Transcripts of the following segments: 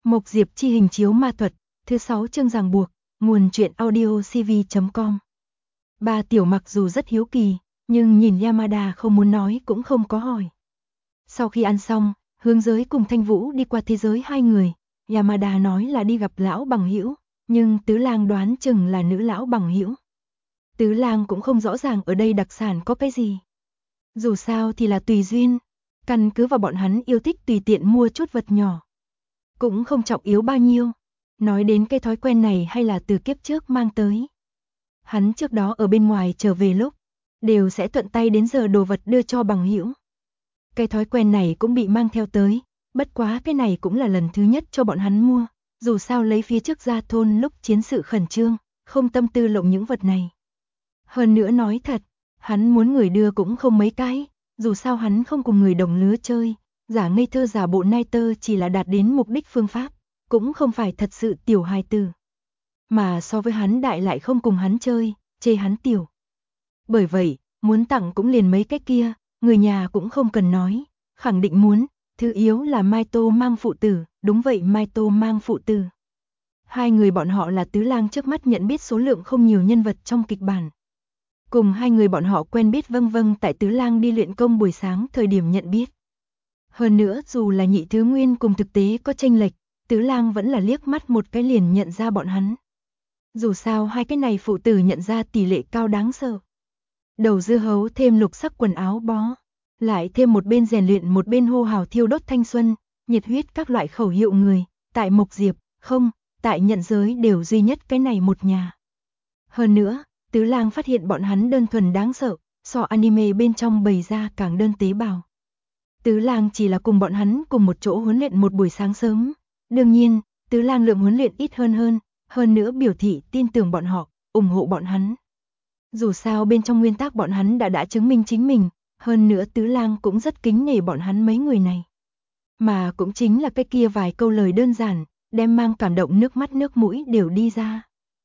Mộc Diệp chi hình chiếu ma thuật, thứ 6 chương ràng buộc, nguồn truyện audio cv.com. Ba Tiểu mặc dù rất hiếu kỳ, nhưng nhìn Yamada không muốn nói cũng không có hỏi. Sau khi ăn xong, Hướng Giới cùng Thanh Vũ đi qua thế giới hai người, Yamada nói là đi gặp lão bằng hữu, nhưng Tứ Lang đoán chừng là nữ lão bằng hữu. Tứ Lang cũng không rõ ràng ở đây đặc sản có cái gì. Dù sao thì là tùy duyên, căn cứ vào bọn hắn yêu thích tùy tiện mua chút vật nhỏ. Cũng không trọng yếu bao nhiêu. Nói đến cái thói quen này hay là từ kiếp trước mang tới. Hắn trước đó ở bên ngoài trở về lúc, đều sẽ thuận tay đến giờ đồ vật đưa cho bằng hữu. Cái thói quen này cũng bị mang theo tới, bất quá cái này cũng là lần thứ nhất cho bọn hắn mua. Dù sao lấy phía trước ra thôn lúc chiến sự khẩn trương, không tâm tư lộng những vật này. Hơn nữa nói thật, hắn muốn người đưa cũng không mấy cái, dù sao hắn không cùng người đồng lứa chơi. Giả ngây thơ giả bộ nai tơ chỉ là đạt đến mục đích phương pháp, cũng không phải thật sự tiểu hài tử. Mà so với hắn đại lại không cùng hắn chơi, chê hắn tiểu. Bởi vậy, muốn tặng cũng liền mấy cái kia, người nhà cũng không cần nói, khẳng định muốn, thứ yếu là Mai Tô mang phụ tử, đúng vậy Mai Tô mang phụ tử. Hai người bọn họ là Tứ Lang trước mắt nhận biết số lượng không nhiều nhân vật trong kịch bản. Cùng hai người bọn họ quen biết vâng tại Tứ Lang đi luyện công buổi sáng thời điểm nhận biết. Hơn nữa dù là nhị thứ nguyên cùng thực tế có chênh lệch, Tứ Lang vẫn là liếc mắt một cái liền nhận ra bọn hắn. Dù sao hai cái này phụ tử nhận ra tỷ lệ cao đáng sợ. Đầu dưa hấu thêm lục sắc quần áo bó, lại thêm một bên rèn luyện một bên hô hào thiêu đốt thanh xuân, nhiệt huyết các loại khẩu hiệu người, tại Mộc Diệp, không, tại nhận giới đều duy nhất cái này một nhà. Hơn nữa, Tứ Lang phát hiện bọn hắn đơn thuần đáng sợ, so anime bên trong bày ra càng đơn tế bào. Tứ Lang chỉ là cùng bọn hắn cùng một chỗ huấn luyện một buổi sáng sớm. Đương nhiên, Tứ Lang lượng huấn luyện ít hơn nữa biểu thị tin tưởng bọn họ, ủng hộ bọn hắn. Dù sao bên trong nguyên tắc bọn hắn đã chứng minh chính mình, hơn nữa Tứ Lang cũng rất kính nể bọn hắn mấy người này. Mà cũng chính là cái kia vài câu lời đơn giản, đem mang cảm động nước mắt nước mũi đều đi ra.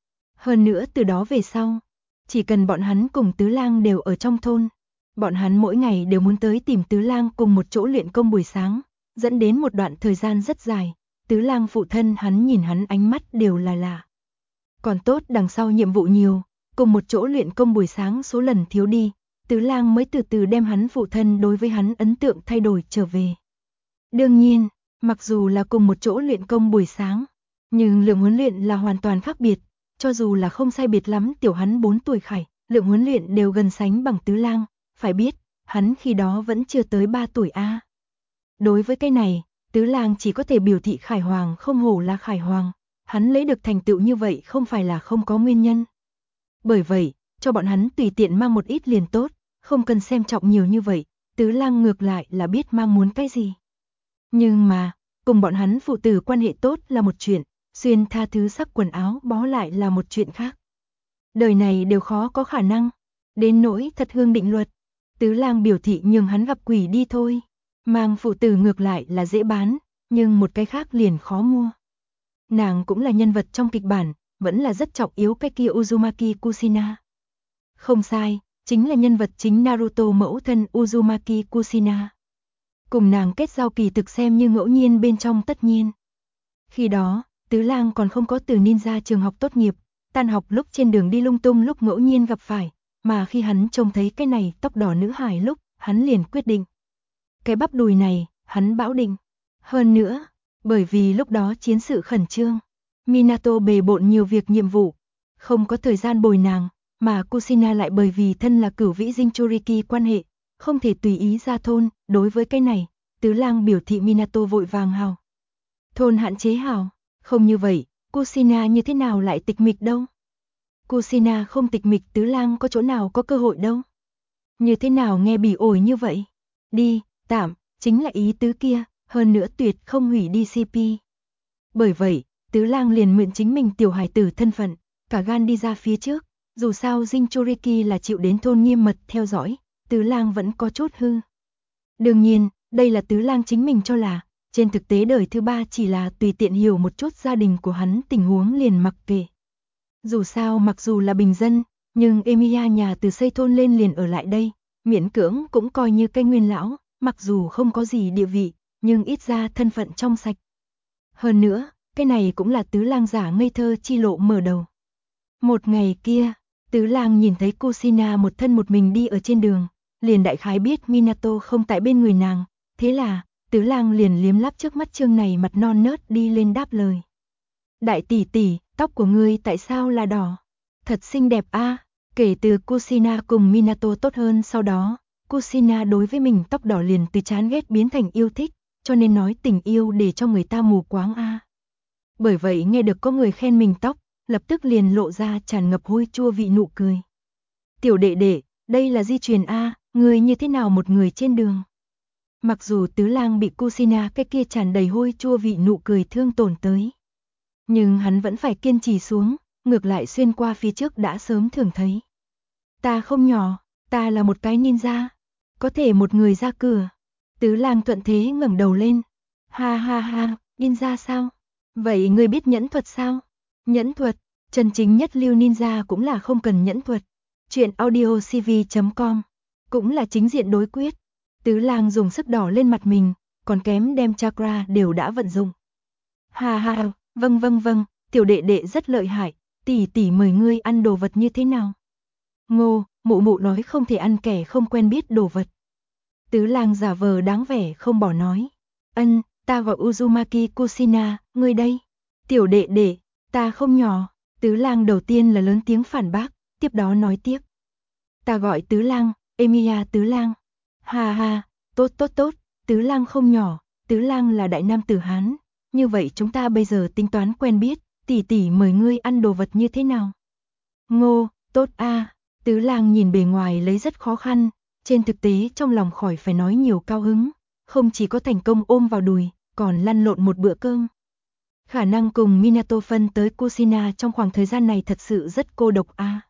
Hơn nữa từ đó về sau, chỉ cần bọn hắn cùng Tứ Lang đều ở trong thôn, bọn hắn mỗi ngày đều muốn tới tìm Tứ Lang cùng một chỗ luyện công buổi sáng, dẫn đến một đoạn thời gian rất dài, Tứ Lang phụ thân hắn nhìn hắn ánh mắt đều là lạ. Còn tốt đằng sau nhiệm vụ nhiều, cùng một chỗ luyện công buổi sáng số lần thiếu đi, Tứ Lang mới từ từ đem hắn phụ thân đối với hắn ấn tượng thay đổi trở về. Đương nhiên, mặc dù là cùng một chỗ luyện công buổi sáng, nhưng lượng huấn luyện là hoàn toàn khác biệt, cho dù là không sai biệt lắm tiểu hắn 4 tuổi Khải, lượng huấn luyện đều gần sánh bằng Tứ Lang. Phải biết, hắn khi đó vẫn chưa tới 3 tuổi a. Đối với cái này, Tứ Lang chỉ có thể biểu thị Khải Hoàng không hổ là Khải Hoàng, hắn lấy được thành tựu như vậy không phải là không có nguyên nhân. Bởi vậy, cho bọn hắn tùy tiện mang một ít liền tốt, không cần xem trọng nhiều như vậy, Tứ Lang ngược lại là biết mang muốn cái gì. Nhưng mà, cùng bọn hắn phụ tử quan hệ tốt là một chuyện, xuyên tha thứ sắc quần áo bó lại là một chuyện khác. Đời này đều khó có khả năng, đến nỗi thật hương định luật. Tứ Lang biểu thị nhường hắn gặp quỷ đi thôi, mang phụ tử ngược lại là dễ bán, nhưng một cái khác liền khó mua. Nàng cũng là nhân vật trong kịch bản, vẫn là rất trọng yếu cái kia Uzumaki Kushina. Không sai, chính là nhân vật chính Naruto mẫu thân Uzumaki Kushina. Cùng nàng kết giao kỳ thực xem như ngẫu nhiên bên trong tất nhiên. Khi đó, Tứ Lang còn không có từ ninja trường học tốt nghiệp, tan học lúc trên đường đi lung tung lúc ngẫu nhiên gặp phải. Mà khi hắn trông thấy cái này tóc đỏ nữ hài lúc, hắn liền quyết định. Cái bắp đùi này, hắn bão định. Hơn nữa, bởi vì lúc đó chiến sự khẩn trương, Minato bề bộn nhiều việc nhiệm vụ, không có thời gian bồi nàng, mà Kushina lại bởi vì thân là cửu vĩ Jinchuriki quan hệ, không thể tùy ý ra thôn, đối với cái này, Tứ Lang biểu thị Minato vội vàng hào. Thôn hạn chế hào, không như vậy, Kushina như thế nào lại tịch mịch đâu? Kushina không tịch mịch Tứ Lang có chỗ nào có cơ hội đâu. Như thế nào nghe bỉ ổi như vậy? Đi, tạm, chính là ý tứ kia, hơn nữa tuyệt không hủy đi CP. Bởi vậy, Tứ Lang liền mượn chính mình tiểu hải tử thân phận, cả gan đi ra phía trước, dù sao Jinchuriki là chịu đến thôn nghiêm mật theo dõi, Tứ Lang vẫn có chút hư. Đương nhiên, đây là Tứ Lang chính mình cho là, trên thực tế đời thứ ba chỉ là tùy tiện hiểu một chút gia đình của hắn tình huống liền mặc kệ. Dù sao mặc dù là bình dân, nhưng Emilia nhà từ xây thôn lên liền ở lại đây, miễn cưỡng cũng coi như cây nguyên lão, mặc dù không có gì địa vị, nhưng ít ra thân phận trong sạch. Hơn nữa, cái này cũng là Tứ Lang giả ngây thơ chi lộ mở đầu. Một ngày kia, Tứ Lang nhìn thấy Kushina một thân một mình đi ở trên đường, liền đại khái biết Minato không tại bên người nàng, thế là, Tứ Lang liền liếm láp trước mắt trương này mặt non nớt đi lên đáp lời. Đại tỷ tỷ, tóc của ngươi tại sao là đỏ? Thật xinh đẹp a. Kể từ Kushina cùng Minato tốt hơn sau đó, Kushina đối với mình tóc đỏ liền từ chán ghét biến thành yêu thích, cho nên nói tình yêu để cho người ta mù quáng a. Bởi vậy nghe được có người khen mình tóc, lập tức liền lộ ra tràn ngập hôi chua vị nụ cười. Tiểu đệ đệ, đây là di truyền a, ngươi như thế nào một người trên đường? Mặc dù Tứ Lang bị Kushina cái kia tràn đầy hôi chua vị nụ cười thương tổn tới, nhưng hắn vẫn phải kiên trì xuống, ngược lại xuyên qua phía trước đã sớm thường thấy. Ta không nhỏ, ta là một cái ninja, có thể một người ra cửa. Tứ Lang thuận thế ngẩng đầu lên. Ha ha ha, ninja sao? Vậy ngươi biết nhẫn thuật sao? Nhẫn thuật, chân chính nhất lưu ninja cũng là không cần nhẫn thuật. Chuyện audiocv.com, cũng là chính diện đối quyết. Tứ Lang dùng sức đỏ lên mặt mình, còn kém đem chakra đều đã vận dụng. Ha ha, vâng, tiểu đệ đệ rất lợi hại, tỷ tỷ mời ngươi ăn đồ vật như thế nào? Ngô, mụ mụ nói không thể ăn kẻ không quen biết đồ vật. Tứ Lang giả vờ đáng vẻ không bỏ nói. Ân, ta gọi Uzumaki Kushina, ngươi đây. Tiểu đệ đệ, ta không nhỏ. Tứ Lang đầu tiên là lớn tiếng phản bác, tiếp đó nói tiếp. Ta gọi Tứ Lang, Emiya Tứ Lang. Ha ha, tốt, Tứ Lang không nhỏ, Tứ Lang là đại nam tử Hán. Như vậy chúng ta bây giờ tính toán quen biết, tỷ tỷ mời ngươi ăn đồ vật như thế nào? Ngô, tốt a. Tứ Lang nhìn bề ngoài lấy rất khó khăn, trên thực tế trong lòng khỏi phải nói nhiều cao hứng, không chỉ có thành công ôm vào đùi, còn lăn lộn một bữa cơm. Khả năng cùng Minato phân tới Kushina trong khoảng thời gian này thật sự rất cô độc a.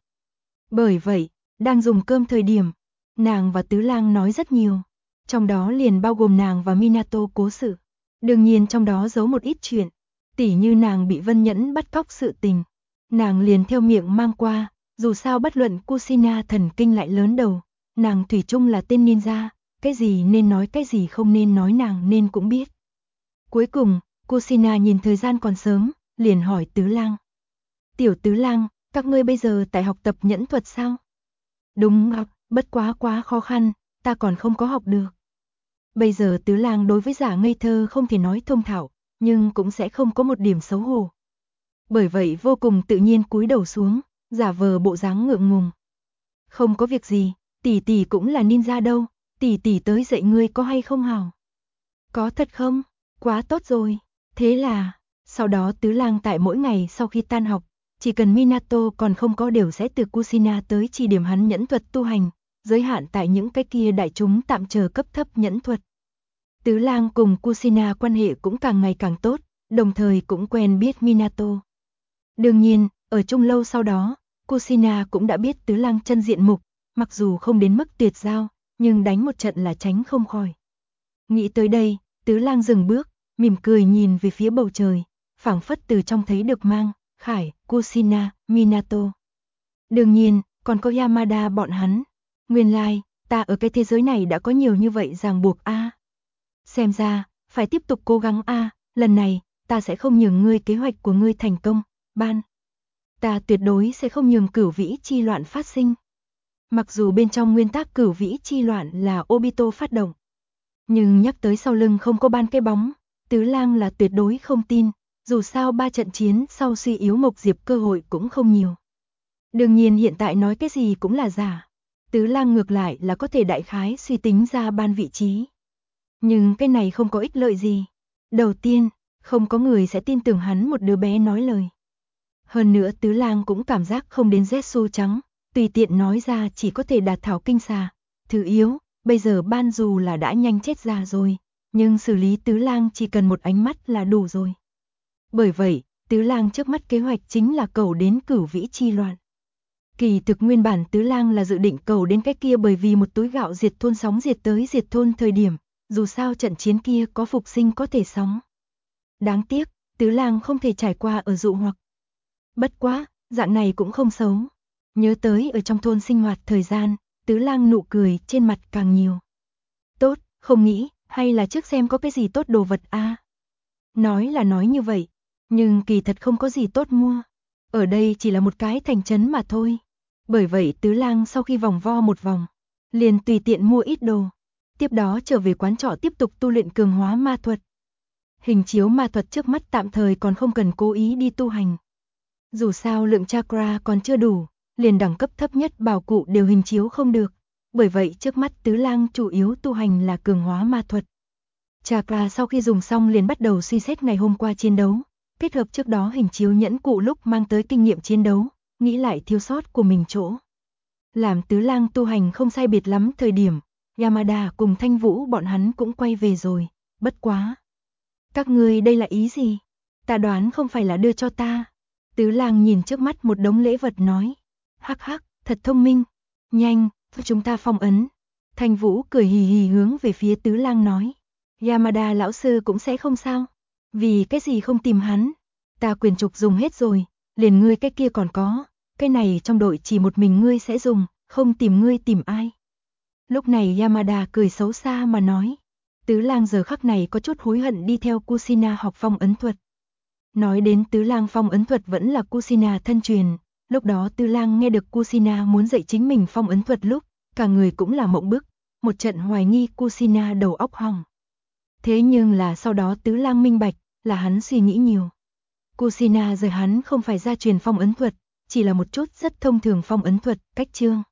Bởi vậy, đang dùng cơm thời điểm, nàng và Tứ Lang nói rất nhiều, trong đó liền bao gồm nàng và Minato cố sự. Đương nhiên trong đó giấu một ít chuyện, tỉ như nàng bị Vân Nhẫn bắt cóc sự tình, nàng liền theo miệng mang qua, dù sao bất luận Kushina thần kinh lại lớn đầu, nàng thủy chung là tên ninja, cái gì nên nói cái gì không nên nói nàng nên cũng biết. Cuối cùng, Kushina nhìn thời gian còn sớm, liền hỏi Tứ Lang. Tiểu Tứ Lang, các ngươi bây giờ tại học tập nhẫn thuật sao? Đúng học, bất quá khó khăn, ta còn không có học được. Bây giờ Tứ Lang đối với giả ngây thơ không thể nói thông thạo, nhưng cũng sẽ không có một điểm xấu hổ. Bởi vậy vô cùng tự nhiên cúi đầu xuống, giả vờ bộ dáng ngượng ngùng. Không có việc gì, tỷ tỷ cũng là ninja đâu, tỷ tỷ tới dạy ngươi có hay không hảo? Có thật không? Quá tốt rồi. Thế là, sau đó Tứ Lang tại mỗi ngày sau khi tan học, chỉ cần Minato còn không có đều sẽ từ Kushina tới chỉ điểm hắn nhẫn thuật tu hành, giới hạn tại những cái kia đại chúng tạm chờ cấp thấp nhẫn thuật. Tứ Lang cùng Kushina quan hệ cũng càng ngày càng tốt, đồng thời cũng quen biết Minato. Đương nhiên, ở chung lâu sau đó, Kushina cũng đã biết Tứ Lang chân diện mục, mặc dù không đến mức tuyệt giao, nhưng đánh một trận là tránh không khỏi. Nghĩ tới đây, Tứ Lang dừng bước, mỉm cười nhìn về phía bầu trời, phảng phất từ trong thấy được Mang, Khải, Kushina, Minato. Đương nhiên, còn có Yamada bọn hắn. Nguyên lai, ta ở cái thế giới này đã có nhiều như vậy ràng buộc a. Xem ra, phải tiếp tục cố gắng a, lần này, ta sẽ không nhường ngươi kế hoạch của ngươi thành công, Ban. Ta tuyệt đối sẽ không nhường cửu vĩ chi loạn phát sinh. Mặc dù bên trong nguyên tắc cửu vĩ chi loạn là Obito phát động, nhưng nhắc tới sau lưng không có Ban cái bóng, Tứ Lang là tuyệt đối không tin, dù sao 3 trận chiến sau suy yếu Mộc Diệp cơ hội cũng không nhiều. Đương nhiên hiện tại nói cái gì cũng là giả, Tứ Lang ngược lại là có thể đại khái suy tính ra Ban vị trí. Nhưng cái này không có ích lợi gì. Đầu tiên, không có người sẽ tin tưởng hắn một đứa bé nói lời. Hơn nữa Tứ Lang cũng cảm giác không đến Zetsu trắng, tùy tiện nói ra chỉ có thể đạt thảo kinh xà. Thứ yếu, bây giờ Ban dù là đã nhanh chết già rồi, nhưng xử lý Tứ Lang chỉ cần một ánh mắt là đủ rồi. Bởi vậy, Tứ Lang trước mắt kế hoạch chính là cầu đến cửu vĩ chi loạn. Kỳ thực nguyên bản Tứ Lang là dự định cầu đến cái kia bởi vì một túi gạo diệt thôn sóng diệt tới diệt thôn thời điểm, dù sao trận chiến kia có phục sinh có thể sóng. Đáng tiếc, Tứ Lang không thể trải qua ở dụ hoặc. Bất quá, dạng này cũng không xấu. Nhớ tới ở trong thôn sinh hoạt thời gian, Tứ Lang nụ cười trên mặt càng nhiều. Tốt, không nghĩ, hay là trước xem có cái gì tốt đồ vật a. Nói là nói như vậy, nhưng kỳ thật không có gì tốt mua. Ở đây chỉ là một cái thành trấn mà thôi. Bởi vậy Tứ Lang sau khi vòng vo một vòng, liền tùy tiện mua ít đồ. Tiếp đó trở về quán trọ tiếp tục tu luyện cường hóa ma thuật. Hình chiếu ma thuật trước mắt tạm thời còn không cần cố ý đi tu hành. Dù sao lượng chakra còn chưa đủ, liền đẳng cấp thấp nhất bảo cụ đều hình chiếu không được. Bởi vậy trước mắt Tứ Lang chủ yếu tu hành là cường hóa ma thuật. Chakra sau khi dùng xong liền bắt đầu suy xét ngày hôm qua chiến đấu, kết hợp trước đó hình chiếu nhẫn cụ lúc mang tới kinh nghiệm chiến đấu, nghĩ lại thiếu sót của mình chỗ. Làm Tứ Lang tu hành không sai biệt lắm thời điểm, Yamada cùng Thanh Vũ bọn hắn cũng quay về rồi, bất quá. Các ngươi đây là ý gì? Ta đoán không phải là đưa cho ta. Tứ Lang nhìn trước mắt một đống lễ vật nói. Hắc hắc, thật thông minh. Nhanh, chúng ta phong ấn. Thanh Vũ cười hì hì hướng về phía Tứ Lang nói. Yamada lão sư cũng sẽ không sao. Vì cái gì không tìm hắn? Ta quyền trục dùng hết rồi, liền ngươi cái kia còn có. Cái này trong đội chỉ một mình ngươi sẽ dùng, không tìm ngươi tìm ai. Lúc này Yamada cười xấu xa mà nói. Tứ Lang giờ khắc này có chút hối hận đi theo Kushina học phong ấn thuật. Nói đến Tứ Lang phong ấn thuật vẫn là Kushina thân truyền, lúc đó Tứ Lang nghe được Kushina muốn dạy chính mình phong ấn thuật lúc, cả người cũng là mộng bức, một trận hoài nghi Kushina đầu óc hỏng. Thế nhưng là sau đó Tứ Lang minh bạch, là hắn suy nghĩ nhiều. Kushina dạy hắn không phải gia truyền phong ấn thuật, chỉ là một chút rất thông thường phong ấn thuật, cách chương.